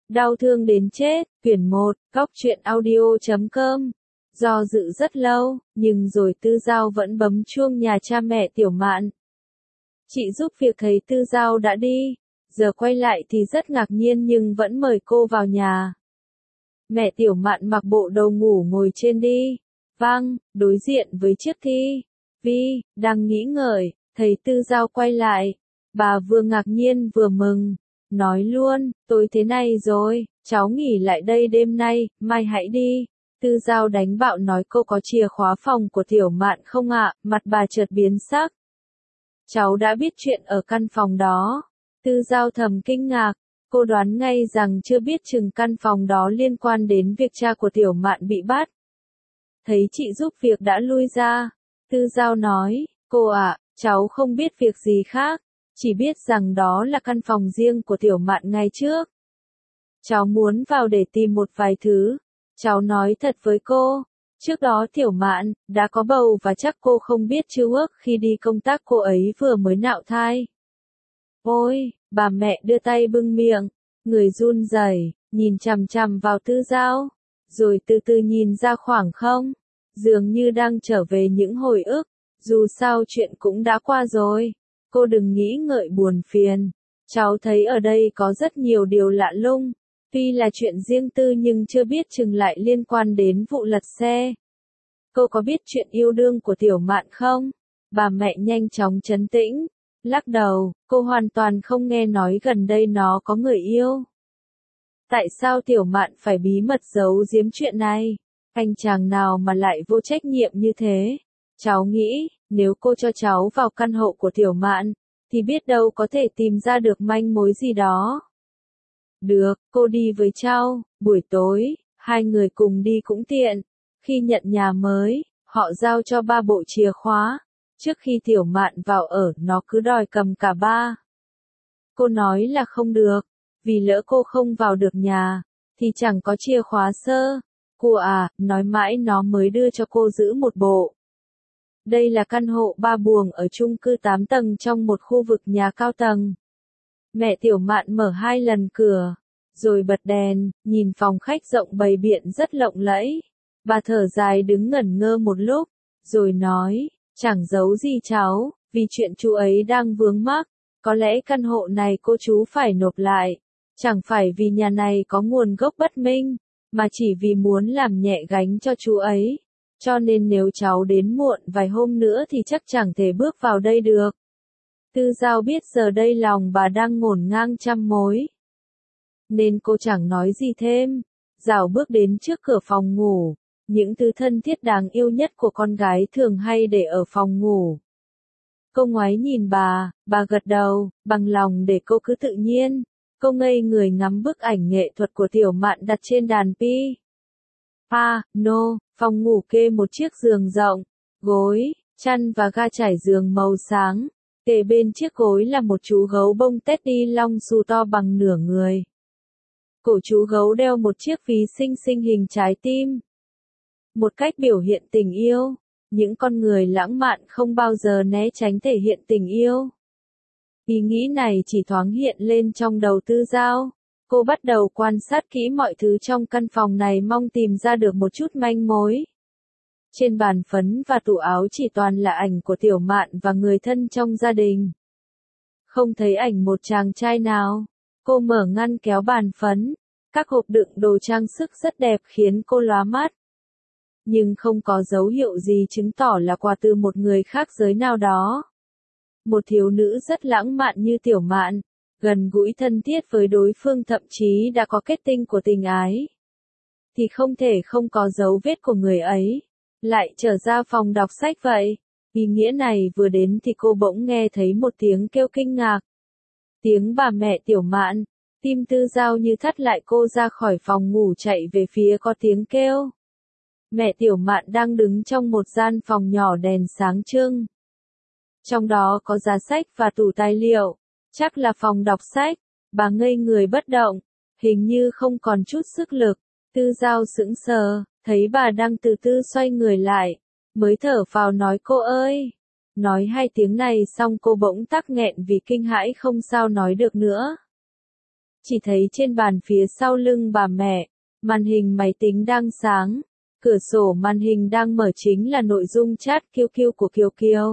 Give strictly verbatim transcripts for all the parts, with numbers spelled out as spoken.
Đau thương đến chết, quyển một, góc truyện audio chấm com. Do dự rất lâu, nhưng rồi Tư Giao vẫn bấm chuông nhà cha mẹ Tiểu Mạn. Chị giúp việc thấy Tư Giao đã đi, giờ quay lại thì rất ngạc nhiên nhưng vẫn mời cô vào nhà. Mẹ Tiểu Mạn mặc bộ đồ ngủ ngồi trên đi, vang, đối diện với chiếc ti vi, đang nghĩ ngợi, thấy Tư Giao quay lại. Bà vừa ngạc nhiên vừa mừng, nói luôn, tôi thế này rồi, cháu nghỉ lại đây đêm nay, mai hãy đi. Tư Giao đánh bạo nói cô có chìa khóa phòng của Tiểu Mạn không ạ, mặt bà chợt biến sắc. Cháu đã biết chuyện ở căn phòng đó. Tư Giao thầm kinh ngạc, cô đoán ngay rằng chưa biết chừng căn phòng đó liên quan đến việc cha của Tiểu Mạn bị bắt. Thấy chị giúp việc đã lui ra, Tư Giao nói, cô ạ, cháu không biết việc gì khác, chỉ biết rằng đó là căn phòng riêng của Tiểu Mạn ngày trước. Cháu muốn vào để tìm một vài thứ. Cháu nói thật với cô, trước đó Tiểu Mạn đã có bầu và chắc cô không biết chứ ước khi đi công tác cô ấy vừa mới nạo thai. Ôi, bà mẹ đưa tay bưng miệng, người run rẩy, nhìn chằm chằm vào Tư Giao, rồi từ từ nhìn ra khoảng không, dường như đang trở về những hồi ức, dù sao chuyện cũng đã qua rồi, cô đừng nghĩ ngợi buồn phiền. Cháu thấy ở đây có rất nhiều điều lạ lùng. Tuy là chuyện riêng tư nhưng chưa biết chừng lại liên quan đến vụ lật xe. Cô có biết chuyện yêu đương của Tiểu Mạn không? Bà mẹ nhanh chóng trấn tĩnh, lắc đầu, cô hoàn toàn không nghe nói gần đây nó có người yêu. Tại sao Tiểu Mạn phải bí mật giấu giếm chuyện này? Anh chàng nào mà lại vô trách nhiệm như thế? Cháu nghĩ, nếu cô cho cháu vào căn hộ của Tiểu Mạn, thì biết đâu có thể tìm ra được manh mối gì đó. Được, cô đi với cháu, buổi tối, hai người cùng đi cũng tiện. Khi nhận nhà mới, họ giao cho ba bộ chìa khóa. Trước khi Tiểu Mạn vào ở, nó cứ đòi cầm cả ba. Cô nói là không được, vì lỡ cô không vào được nhà, thì chẳng có chìa khóa sơ. Cô à, nói mãi nó mới đưa cho cô giữ một bộ. Đây là căn hộ ba buồng ở chung cư tám tầng trong một khu vực nhà cao tầng. Mẹ Tiểu Mạn mở hai lần cửa, rồi bật đèn, nhìn phòng khách rộng bày biện rất lộng lẫy. Bà thở dài đứng ngẩn ngơ một lúc, rồi nói, chẳng giấu gì cháu, vì chuyện chú ấy đang vướng mắc, có lẽ căn hộ này cô chú phải nộp lại. Chẳng phải vì nhà này có nguồn gốc bất minh, mà chỉ vì muốn làm nhẹ gánh cho chú ấy. Cho nên nếu cháu đến muộn vài hôm nữa thì chắc chẳng thể bước vào đây được. Tư Giao biết giờ đây lòng bà đang ngổn ngang trăm mối. Nên cô chẳng nói gì thêm, dạo bước đến trước cửa phòng ngủ, những thứ thân thiết đáng yêu nhất của con gái thường hay để ở phòng ngủ. Cô ngoái nhìn bà, bà gật đầu, bằng lòng để cô cứ tự nhiên. Cô ngây người ngắm bức ảnh nghệ thuật của Tiểu Mạn đặt trên đàn pi. À, no, phòng ngủ kê một chiếc giường rộng, gối, chăn và ga trải giường màu sáng. Kề bên chiếc gối là một chú gấu bông teddy long xù to bằng nửa người. Cổ chú gấu đeo một chiếc ví xinh xinh hình trái tim. Một cách biểu hiện tình yêu. Những con người lãng mạn không bao giờ né tránh thể hiện tình yêu. Ý nghĩ này chỉ thoáng hiện lên trong đầu Tư Giao. Cô bắt đầu quan sát kỹ mọi thứ trong căn phòng này mong tìm ra được một chút manh mối. Trên bàn phấn và tủ áo chỉ toàn là ảnh của Tiểu Mạn và người thân trong gia đình. Không thấy ảnh một chàng trai nào. Cô mở ngăn kéo bàn phấn. Các hộp đựng đồ trang sức rất đẹp khiến cô lóa mắt. Nhưng không có dấu hiệu gì chứng tỏ là quà từ một người khác giới nào đó. Một thiếu nữ rất lãng mạn như Tiểu Mạn, gần gũi thân thiết với đối phương thậm chí đã có kết tinh của tình ái. Thì không thể không có dấu vết của người ấy. Lại trở ra phòng đọc sách vậy. Ý nghĩa này vừa đến thì cô bỗng nghe thấy một tiếng kêu kinh ngạc. Tiếng bà mẹ Tiểu Mạn. Tim Tư Giao như thắt lại, cô ra khỏi phòng ngủ chạy về phía có tiếng kêu. Mẹ Tiểu Mạn đang đứng trong một gian phòng nhỏ đèn sáng trưng. Trong đó có giá sách và tủ tài liệu. Chắc là phòng đọc sách. Bà ngây người bất động. Hình như không còn chút sức lực. Tư Giao sững sờ. Thấy bà đang từ từ xoay người lại, mới thở phào nói cô ơi. Nói hai tiếng này xong cô bỗng tắc nghẹn vì kinh hãi không sao nói được nữa. chỉ thấy trên bàn phía sau lưng bà mẹ, màn hình máy tính đang sáng, cửa sổ màn hình đang mở chính là nội dung chat Q Q của Kiều Kiều.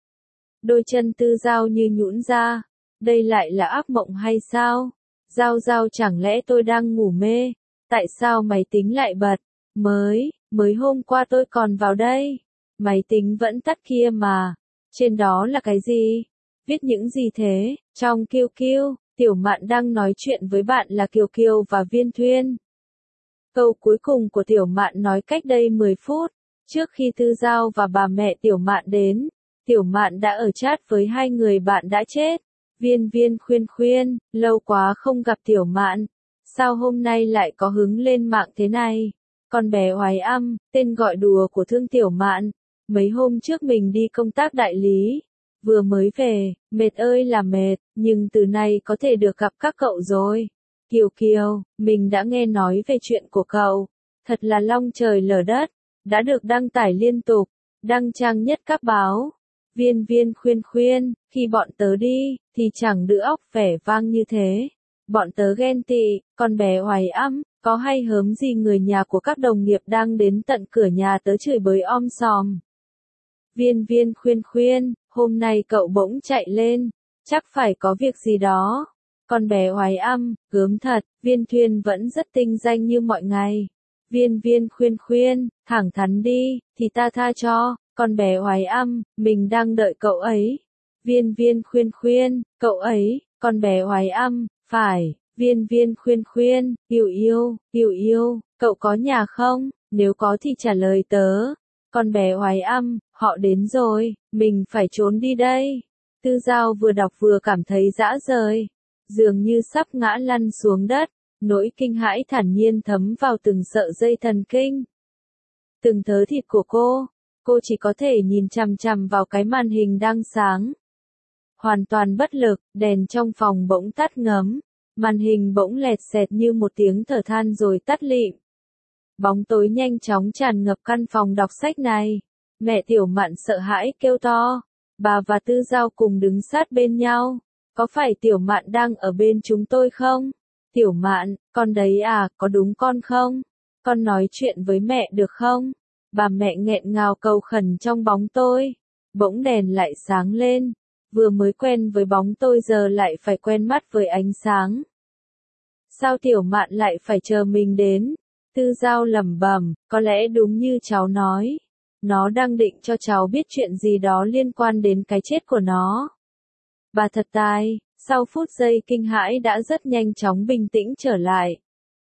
Đôi chân Tư Giao như nhũn ra, đây lại là ác mộng hay sao? Giao Giao chẳng lẽ tôi đang ngủ mê? Tại sao máy tính lại bật? Mới, mới hôm qua tôi còn vào đây. Máy tính vẫn tắt kia mà. Trên đó là cái gì? Viết những gì thế? Trong Q Q, Tiểu Mạn đang nói chuyện với bạn là Kiều Kiều và Viên Thuyên. Câu cuối cùng của Tiểu Mạn nói cách đây mười phút, trước khi Tư Giao và bà mẹ Tiểu Mạn đến, Tiểu Mạn đã ở chat với hai người bạn đã chết. Viên Viên khuyên khuyên, lâu quá không gặp Tiểu Mạn, sao hôm nay lại có hứng lên mạng thế này? Con bé Oái Âm, tên gọi đùa của Thương Tiểu Mạn, mấy hôm trước mình đi công tác đại lý, vừa mới về, mệt ơi là mệt, nhưng từ nay có thể được gặp các cậu rồi. Kiều Kiều, mình đã nghe nói về chuyện của cậu, thật là long trời lở đất, đã được đăng tải liên tục, đăng trang nhất các báo. Viên Viên khuyên khuyên, khi bọn tớ đi, thì chẳng đứa óc vẻ vang như thế. Bọn tớ ghen tị, con bé Oái Âm, có hay hớm gì người nhà của các đồng nghiệp đang đến tận cửa nhà tớ chửi bới om sòm. Viên Viên khuyên khuyên, hôm nay cậu bỗng chạy lên, chắc phải có việc gì đó. Con bé Oái Âm, gớm thật, Viên Thuyên vẫn rất tinh danh như mọi ngày. Viên Viên khuyên khuyên, thẳng thắn đi, thì ta tha cho. Con bé Oái Âm, mình đang đợi cậu ấy. Viên Viên khuyên khuyên, cậu ấy, con bé Oái Âm, phải. Viên Viên khuyên khuyên, yêu yêu, yêu yêu, cậu có nhà không? Nếu có thì trả lời tớ. Con bé Oái Âm, họ đến rồi, mình phải trốn đi đây. Tư Giao vừa đọc vừa cảm thấy dã rời, dường như sắp ngã lăn xuống đất, nỗi kinh hãi thản nhiên thấm vào từng sợi dây thần kinh. Từng thớ thịt của cô, cô chỉ có thể nhìn chằm chằm vào cái màn hình đang sáng. Hoàn toàn bất lực, đèn trong phòng bỗng tắt ngấm, màn hình bỗng lẹt xẹt như một tiếng thở than rồi tắt lịm. Bóng tối nhanh chóng tràn ngập căn phòng đọc sách này. Mẹ Tiểu Mạn sợ hãi kêu to. Bà và Tư Giao cùng đứng sát bên nhau. Có phải Tiểu Mạn đang ở bên chúng tôi không? Tiểu Mạn, con đấy à, có đúng con không? Con nói chuyện với mẹ được không? Bà mẹ nghẹn ngào cầu khẩn trong bóng tôi. Bỗng đèn lại sáng lên. Vừa mới quen với bóng tôi giờ lại phải quen mắt với ánh sáng. Sao Tiểu Mạn lại phải chờ mình đến? Tư Giao lẩm bẩm, có lẽ đúng như cháu nói. Nó đang định cho cháu biết chuyện gì đó liên quan đến cái chết của nó. Bà thật tài, sau phút giây kinh hãi đã rất nhanh chóng bình tĩnh trở lại.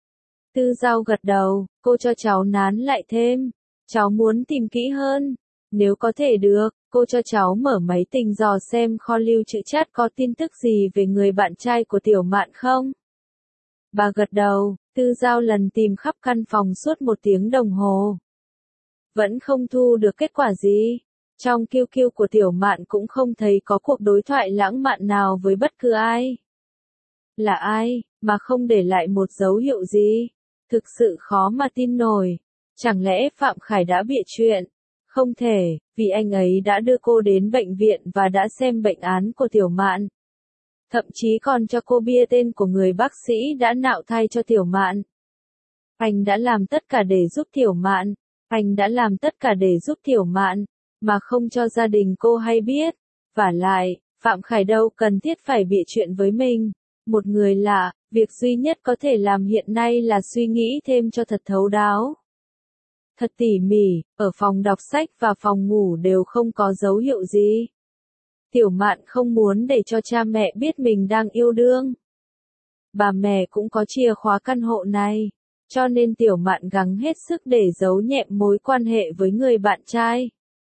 Tư Giao gật đầu, cô cho cháu nán lại thêm. Cháu muốn tìm kỹ hơn. Nếu có thể được, cô cho cháu mở máy tình dò xem kho lưu trữ chat có tin tức gì về người bạn trai của Tiểu Mạn không? Bà gật đầu, Tư Giao lần tìm khắp căn phòng suốt một tiếng đồng hồ. Vẫn không thu được kết quả gì. Trong Q Q của Tiểu Mạn cũng không thấy có cuộc đối thoại lãng mạn nào với bất cứ ai. Là ai, mà không để lại một dấu hiệu gì? Thực sự khó mà tin nổi. Chẳng lẽ Phạm Khải đã bịa chuyện? Không thể, vì anh ấy đã đưa cô đến bệnh viện và đã xem bệnh án của Tiểu Mạn. Thậm chí còn cho cô bia tên của người bác sĩ đã nạo thai cho Tiểu Mạn. Anh đã làm tất cả để giúp Tiểu Mạn. Anh đã làm tất cả để giúp Tiểu Mạn, mà không cho gia đình cô hay biết. Vả lại, Phạm Khải đâu cần thiết phải bịa chuyện với mình. Một người lạ, việc duy nhất có thể làm hiện nay là suy nghĩ thêm cho thật thấu đáo. Thật tỉ mỉ, ở phòng đọc sách và phòng ngủ đều không có dấu hiệu gì. Tiểu Mạn không muốn để cho cha mẹ biết mình đang yêu đương. Bà mẹ cũng có chìa khóa căn hộ này, cho nên Tiểu Mạn gắng hết sức để giấu nhẹm mối quan hệ với người bạn trai.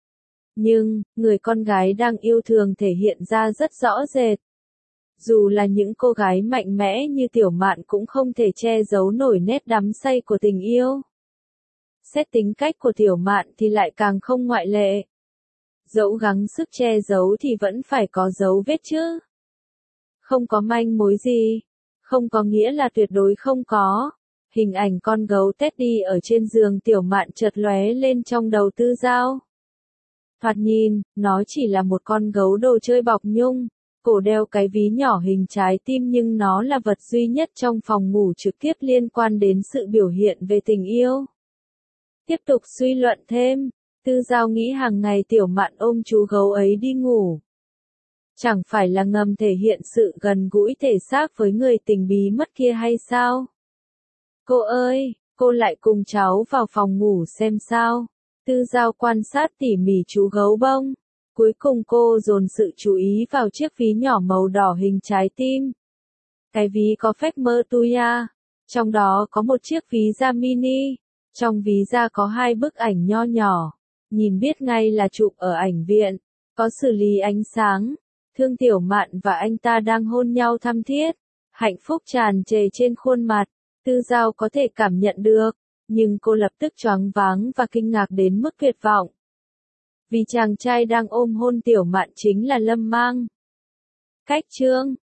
Nhưng, người con gái đang yêu thường thể hiện ra rất rõ rệt. Dù là những cô gái mạnh mẽ như Tiểu Mạn cũng không thể che giấu nổi nét đắm say của tình yêu. Xét tính cách của Tiểu Mạn thì lại càng không ngoại lệ. Dẫu gắng sức che giấu thì vẫn phải có dấu vết chứ. Không có manh mối gì. Không có nghĩa là tuyệt đối không có. Hình ảnh con gấu Teddy ở trên giường Tiểu Mạn chợt lóe lên trong đầu Tư Giao. Thoạt nhìn, nó chỉ là một con gấu đồ chơi bọc nhung. cổ đeo cái ví nhỏ hình trái tim nhưng nó là vật duy nhất trong phòng ngủ trực tiếp liên quan đến sự biểu hiện về tình yêu. Tiếp tục suy luận thêm, Tư Giao nghĩ hàng ngày Tiểu Mạn ôm chú gấu ấy đi ngủ. Chẳng phải là ngầm thể hiện sự gần gũi thể xác với người tình bí mất kia hay sao? Cô ơi, cô lại cùng cháu vào phòng ngủ xem sao. Tư Giao quan sát tỉ mỉ chú gấu bông. Cuối cùng cô dồn sự chú ý vào chiếc ví nhỏ màu đỏ hình trái tim. Cái ví có phách mơ tuya. Trong đó có một chiếc ví da mini. Trong ví da có hai bức ảnh nho nhỏ. Nhìn biết ngay là chụp ở ảnh viện. Có xử lý ánh sáng. Thương Tiểu Mạn và anh ta đang hôn nhau thắm thiết. Hạnh phúc tràn trề trên khuôn mặt. Tư Giao có thể cảm nhận được. Nhưng cô lập tức choáng váng và kinh ngạc đến mức tuyệt vọng. Vì chàng trai đang ôm hôn Tiểu Mạn chính là Lâm Mang. Cách chương